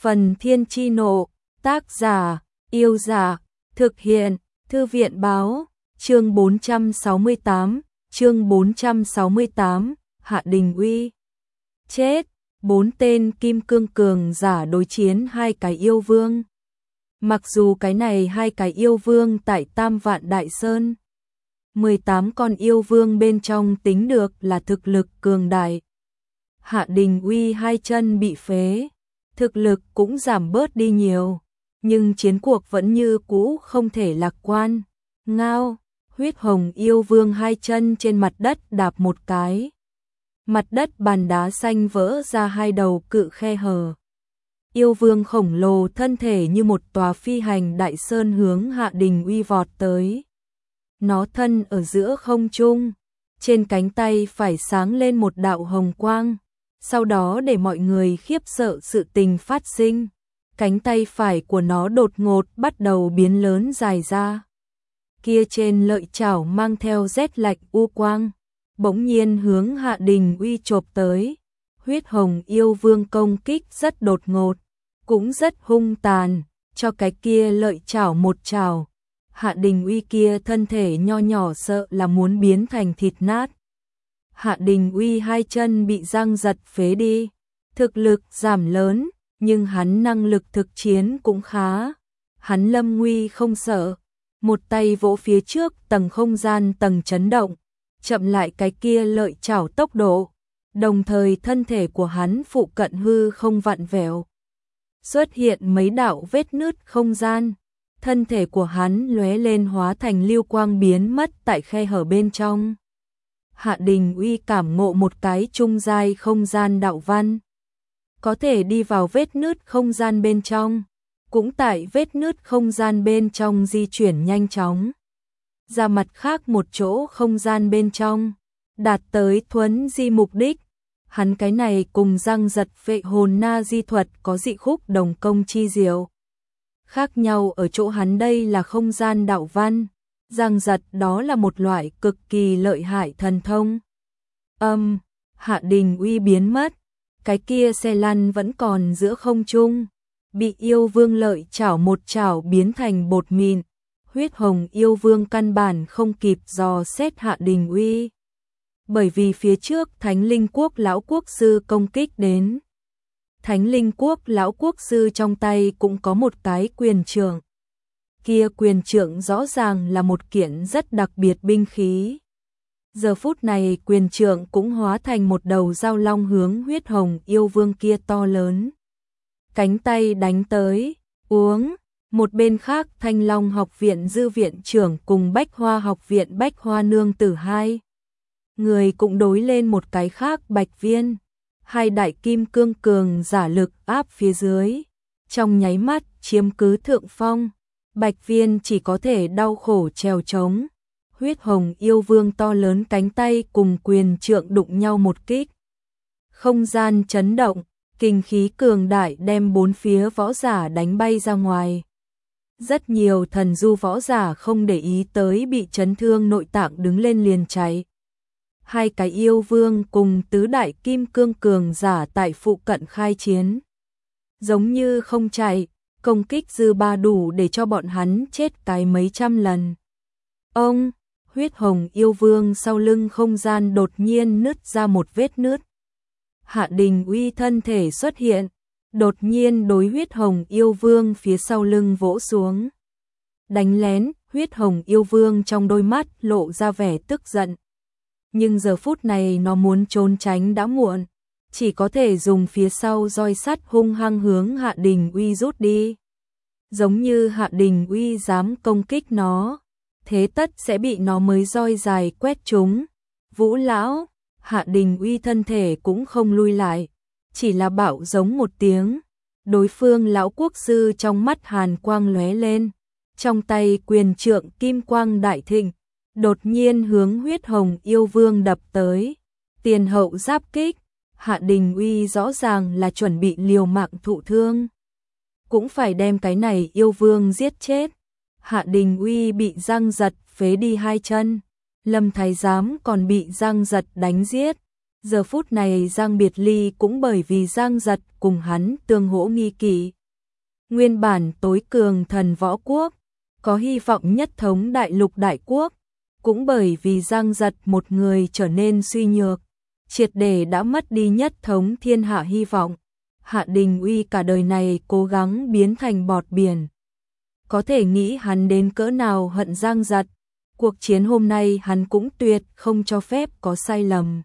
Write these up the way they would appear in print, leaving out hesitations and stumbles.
Phần Thiên Chi Nộ, tác giả, Yêu Giả, thực hiện, Thư viện Báo, chương 468, Hạ Đình Uy. Chết, 4 tên kim cương cường giả đối chiến 2 cái yêu vương. Mặc dù cái này 2 cái yêu vương tại Tam Vạn Đại Sơn, 18 con yêu vương bên trong tính được là thực lực cường đại. Hạ Đình Uy 2 chân bị phế, thực lực cũng giảm bớt đi nhiều, nhưng chiến cuộc vẫn như cũ không thể lạc quan. Ngao, huyết hồng yêu vương 2 chân trên mặt đất đạp một cái. Mặt đất bàn đá xanh vỡ ra 2 đầu cự khe hở. Yêu vương khổng lồ thân thể như một tòa phi hành đại sơn hướng Hạ Đình Uy vọt tới. Nó thân ở giữa không trung, trên cánh tay phải sáng lên một đạo hồng quang. Sau đó để mọi người khiếp sợ sự tình phát sinh, cánh tay phải của nó đột ngột bắt đầu biến lớn dài ra. Kia trên lợi chảo mang theo rét lạnh u quang, bỗng nhiên hướng Hạ Đình Uy chộp tới. Huyết hồng yêu vương công kích rất đột ngột, cũng rất hung tàn, cho cái kia lợi chảo một chảo. Hạ Đình Uy kia thân thể nho nhỏ sợ là muốn biến thành thịt nát. Hạ Đình Uy 2 chân bị răng giật phế đi, thực lực giảm lớn, nhưng hắn năng lực thực chiến cũng khá. Hắn lâm nguy không sợ, một tay vỗ phía trước tầng không gian tầng chấn động, chậm lại cái kia lợi chảo tốc độ, đồng thời thân thể của hắn phụ cận hư không vặn vẹo. Xuất hiện mấy đạo vết nứt không gian, thân thể của hắn lóe lên hóa thành lưu quang biến mất tại khe hở bên trong. Hạ Đình Uy cảm ngộ một cái trung giai không gian đạo văn, có thể đi vào vết nứt không gian bên trong, cũng tại vết nứt không gian bên trong di chuyển nhanh chóng. Ra mặt khác một chỗ không gian bên trong, đạt tới thuấn di mục đích. Hắn cái này cùng răng giật vệ hồn na di thuật có dị khúc đồng công chi diệu. Khác nhau ở chỗ hắn đây là không gian đạo văn, răng giật đó là một loại cực kỳ lợi hại thần thông. Hạ Đình Uy biến mất, cái kia xe lăn vẫn còn giữa không trung, bị yêu vương lợi chảo một chảo biến thành bột mịn. Huyết hồng yêu vương căn bản không kịp dò xét Hạ Đình Uy, bởi vì phía trước Thánh Linh Quốc lão quốc sư công kích đến. Thánh Linh Quốc lão quốc sư trong tay cũng có một cái quyền trượng. Kia quyền trượng rõ ràng là một kiện rất đặc biệt binh khí. Giờ phút này quyền trượng cũng hóa thành một đầu dao long hướng huyết hồng yêu vương kia to lớn. Cánh tay đánh tới, uống. Một bên khác Thanh Long học viện dư viện trưởng cùng Bách Hoa học viện Bách Hoa nương tử 2 người cũng đối lên một cái khác Bạch Viên. 2 đại kim cương cường giả lực áp phía dưới, trong nháy mắt chiếm cứ thượng phong. Bạch Viên chỉ có thể đau khổ trèo trống. Huyết hồng yêu vương to lớn cánh tay cùng quyền trượng đụng nhau một kích. Không gian chấn động, kinh khí cường đại đem 4 phía võ giả đánh bay ra ngoài. Rất nhiều thần du võ giả không để ý tới bị chấn thương nội tạng đứng lên liền chạy. 2 cái yêu vương cùng tứ đại kim cương cường giả tại phụ cận khai chiến. Giống như không chạy, công kích dư ba đủ để cho bọn hắn chết cái mấy trăm lần. Huyết hồng yêu vương sau lưng không gian đột nhiên nứt ra một vết nứt. Hạ Đình Uy thân thể xuất hiện, đột nhiên đối huyết hồng yêu vương phía sau lưng vỗ xuống. Đánh lén, huyết hồng yêu vương trong đôi mắt lộ ra vẻ tức giận. Nhưng giờ phút này nó muốn trốn tránh đã muộn, chỉ có thể dùng phía sau roi sắt hung hăng hướng Hạ Đình Uy rút đi. Giống như Hạ Đình Uy dám công kích nó, thế tất sẽ bị nó mới roi dài quét trúng. Vũ lão, Hạ Đình Uy thân thể cũng không lui lại, chỉ là bạo giống một tiếng. Đối phương lão quốc sư trong mắt hàn quang lóe lên, trong tay quyền trượng kim quang đại thịnh, đột nhiên hướng huyết hồng yêu vương đập tới. Tiền hậu giáp kích, Hạ Đình Uy rõ ràng là chuẩn bị liều mạng thụ thương, cũng phải đem cái này yêu vương giết chết. Hạ Đình Uy bị răng giật phế đi 2 chân, Lâm Thái Giám còn bị răng giật đánh giết. Giờ phút này Giang biệt ly cũng bởi vì Giang Giật cùng hắn tương hỗ nghi kỵ. Nguyên bản tối cường thần võ quốc, có hy vọng nhất thống đại lục đại quốc, cũng bởi vì Giang Giật một người trở nên suy nhược, triệt để đã mất đi nhất thống thiên hạ hy vọng. Hạ Đình Uy cả đời này cố gắng biến thành bọt biển. Có thể nghĩ hắn đến cỡ nào hận Giang Giật, cuộc chiến hôm nay hắn cũng tuyệt không cho phép có sai lầm.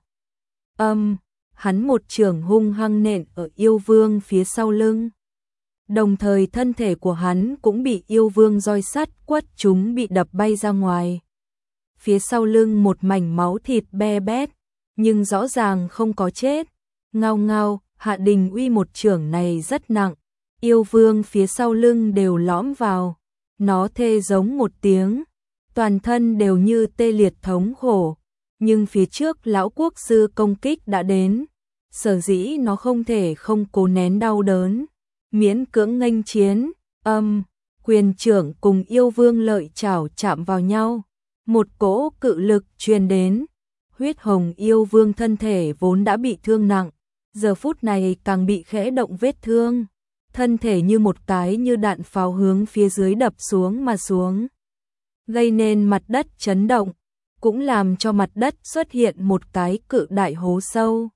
Hắn một chưởng hung hăng nện ở yêu vương phía sau lưng. Đồng thời thân thể của hắn cũng bị yêu vương roi sắt quất chúng bị đập bay ra ngoài. Phía sau lưng một mảnh máu thịt be bét, nhưng rõ ràng không có chết. Ngao ngao, Hạ Đình Uy một chưởng này rất nặng, yêu vương phía sau lưng đều lõm vào. Nó thê giống một tiếng, toàn thân đều như tê liệt thống khổ. Nhưng phía trước lão quốc sư công kích đã đến, sở dĩ nó không thể không cố nén đau đớn, miễn cưỡng nghênh chiến. Quyền trưởng cùng yêu vương lợi chảo chạm vào nhau, một cỗ cự lực truyền đến. Huyết hồng yêu vương thân thể vốn đã bị thương nặng, giờ phút này càng bị khẽ động vết thương, thân thể như một cái như đạn pháo hướng phía dưới đập xuống mà xuống, gây nên mặt đất chấn động, cũng làm cho mặt đất xuất hiện một cái cự đại hố sâu.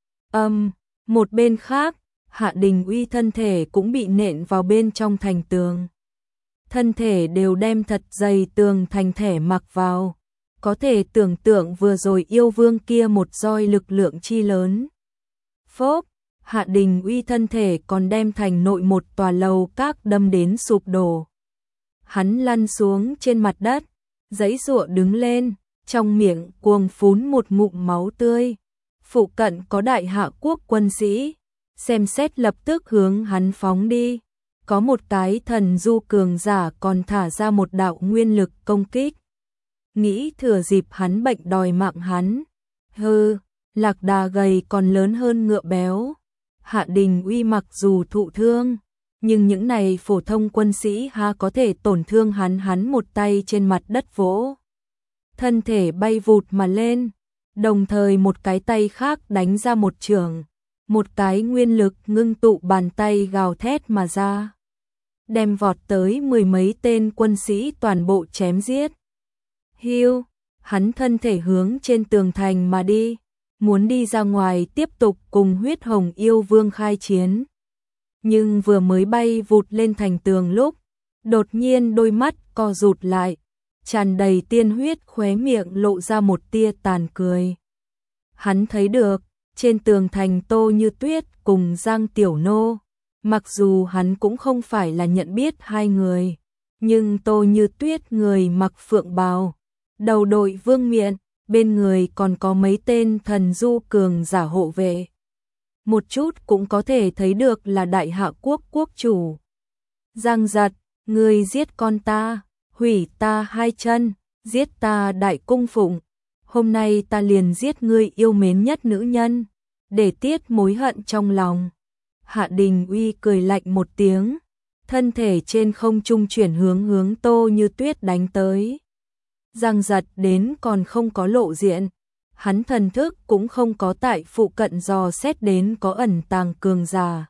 Một bên khác, Hạ Đình Uy thân thể cũng bị nện vào bên trong thành tường. Thân thể đều đem thật dày tường thành thẻ mặc vào. Có thể tưởng tượng vừa rồi yêu vương kia một roi lực lượng chi lớn. Phốp, Hạ Đình Uy thân thể còn đem thành nội một tòa lầu các đâm đến sụp đổ. Hắn lăn xuống trên mặt đất, giãy giụa đứng lên, trong miệng cuồng phún một ngụm máu tươi. Phụ cận có đại hạ quốc quân sĩ, xem xét lập tức hướng hắn phóng đi. Có một cái thần du cường giả còn thả ra một đạo nguyên lực công kích. Nghĩ thừa dịp hắn bệnh đòi mạng hắn. Lạc đà gầy còn lớn hơn ngựa béo. Hạ Đình Uy mặc dù thụ thương, nhưng những này phổ thông quân sĩ ha có thể tổn thương hắn một tay trên mặt đất vỗ. Thân thể bay vụt mà lên, đồng thời một cái tay khác đánh ra một chưởng, một cái nguyên lực ngưng tụ bàn tay gào thét mà ra, đem vọt tới mười mấy tên quân sĩ toàn bộ chém giết. Hiu, hắn thân thể hướng trên tường thành mà đi, muốn đi ra ngoài tiếp tục cùng huyết hồng yêu vương khai chiến. Nhưng vừa mới bay vụt lên thành tường lúc, đột nhiên đôi mắt co rụt lại, tràn đầy tiên huyết, khóe miệng lộ ra một tia tàn cười. Hắn thấy được, trên tường thành Tô Như Tuyết cùng Giang Tiểu Nô, mặc dù hắn cũng không phải là nhận biết hai người, nhưng Tô Như Tuyết người mặc phượng bào, đầu đội vương miện, bên người còn có mấy tên thần du cường giả hộ vệ. Một chút cũng có thể thấy được là đại hạ quốc quốc chủ. Giang Giật, người giết con ta, hủy ta hai chân, giết ta đại cung phụng. Hôm nay ta liền giết ngươi yêu mến nhất nữ nhân, để tiết mối hận trong lòng. Hạ Đình Uy cười lạnh một tiếng, thân thể trên không trung chuyển hướng Tô Như Tuyết đánh tới. Giang Giật đến còn không có lộ diện, hắn thần thức cũng không có tại phụ cận dò xét đến có ẩn tàng cường giả.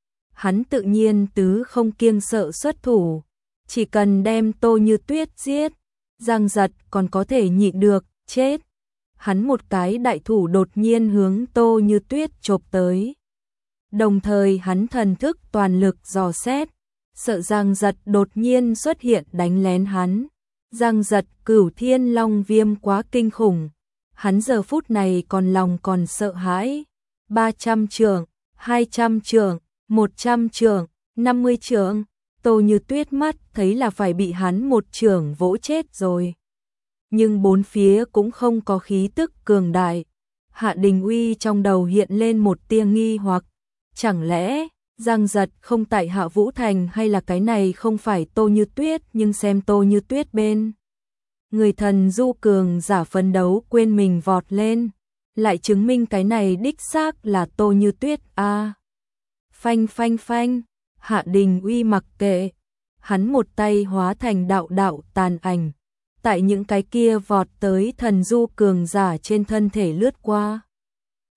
Hắn tự nhiên tứ không kiêng sợ xuất thủ, chỉ cần đem Tô Như Tuyết giết, Giang Giật còn có thể nhịn được, chết. Hắn một cái đại thủ đột nhiên hướng Tô Như Tuyết chộp tới. Đồng thời hắn thần thức toàn lực dò xét, sợ Giang Giật đột nhiên xuất hiện đánh lén hắn. Giang Giật Cửu Thiên Long Viêm quá kinh khủng, hắn giờ phút này còn lòng còn sợ hãi. 300 chưởng, 200 chưởng, 100 chưởng, 50 chưởng, Tô Như Tuyết mắt thấy là phải bị hắn một chưởng vỗ chết rồi. Nhưng bốn phía cũng không có khí tức cường đại. Hạ Đình Uy trong đầu hiện lên một tia nghi hoặc, chẳng lẽ Giang Giật không tại Hạ Vũ Thành, hay là cái này không phải Tô Như Tuyết, nhưng xem Tô Như Tuyết bên người thần du cường giả phấn đấu quên mình vọt lên, lại chứng minh cái này đích xác là Tô Như Tuyết a. Phanh phanh phanh, Hạ Đình Uy mặc kệ, hắn một tay hóa thành đạo đạo tàn ảnh, tại những cái kia vọt tới thần du cường giả trên thân thể lướt qua.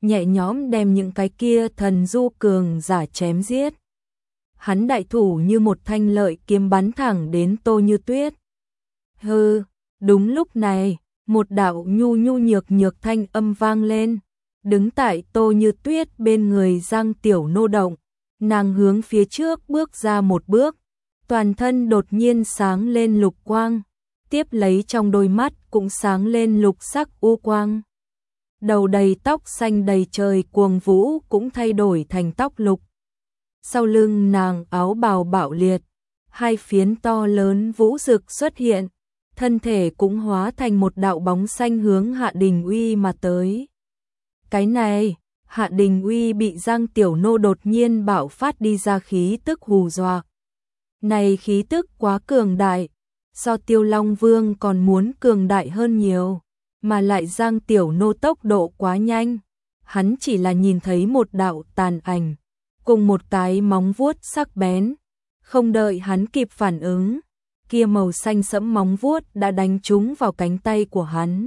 nhẹ nhõm đem những cái kia thần du cường giả chém giết. Hắn đại thủ như một thanh lợi kiếm bắn thẳng đến Tô Như Tuyết. Hừ, đúng lúc này, một đạo nhu nhu nhược nhược thanh âm vang lên, đứng tại Tô Như Tuyết bên người Giang Tiểu Nô động, nàng hướng phía trước bước ra một bước, toàn thân đột nhiên sáng lên lục quang, tiếp lấy trong đôi mắt cũng sáng lên lục sắc u quang. Đầu đầy tóc xanh đầy trời cuồng vũ cũng thay đổi thành tóc lục. Sau lưng nàng áo bào bạo liệt, hai phiến to lớn vũ rực xuất hiện, thân thể cũng hóa thành một đạo bóng xanh hướng Hạ Đình Uy mà tới. Cái này, Hạ Đình Uy bị Giang Tiểu Nô đột nhiên bạo phát đi ra khí tức hù dọa. Này khí tức quá cường đại, so Tiêu Long Vương còn muốn cường đại hơn nhiều, mà lại Giang Tiểu Nô tốc độ quá nhanh, hắn chỉ là nhìn thấy một đạo tàn ảnh, cùng một cái móng vuốt sắc bén, không đợi hắn kịp phản ứng, kia màu xanh sẫm móng vuốt đã đánh trúng vào cánh tay của hắn.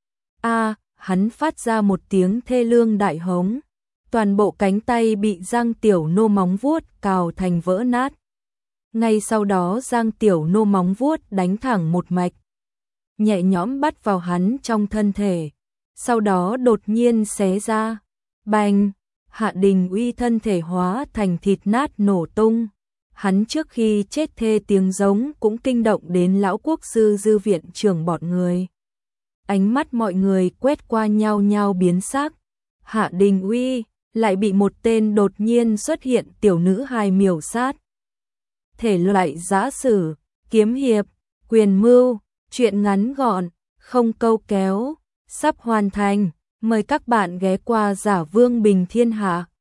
Hắn phát ra một tiếng thê lương đại hống, toàn bộ cánh tay bị Giang Tiểu Nô móng vuốt cào thành vỡ nát. Ngay sau đó Giang Tiểu Nô móng vuốt đánh thẳng một mạch, nhẹ nhõm bắt vào hắn trong thân thể, sau đó đột nhiên xé ra, bành, Hạ Đình Uy thân thể hóa thành thịt nát nổ tung. Hắn trước khi chết thê tiếng giống cũng kinh động đến lão quốc sư dư viện trưởng bọn người. Ánh mắt mọi người quét qua nhau nhau biến sắc. Hạ Đình Uy lại bị một tên đột nhiên xuất hiện tiểu nữ hài miểu sát. Thể loại giã sử, kiếm hiệp, quyền mưu, truyện ngắn gọn, không câu kéo, sắp hoàn thành. Mời các bạn ghé qua Giả Vương Bình Thiên Hạ.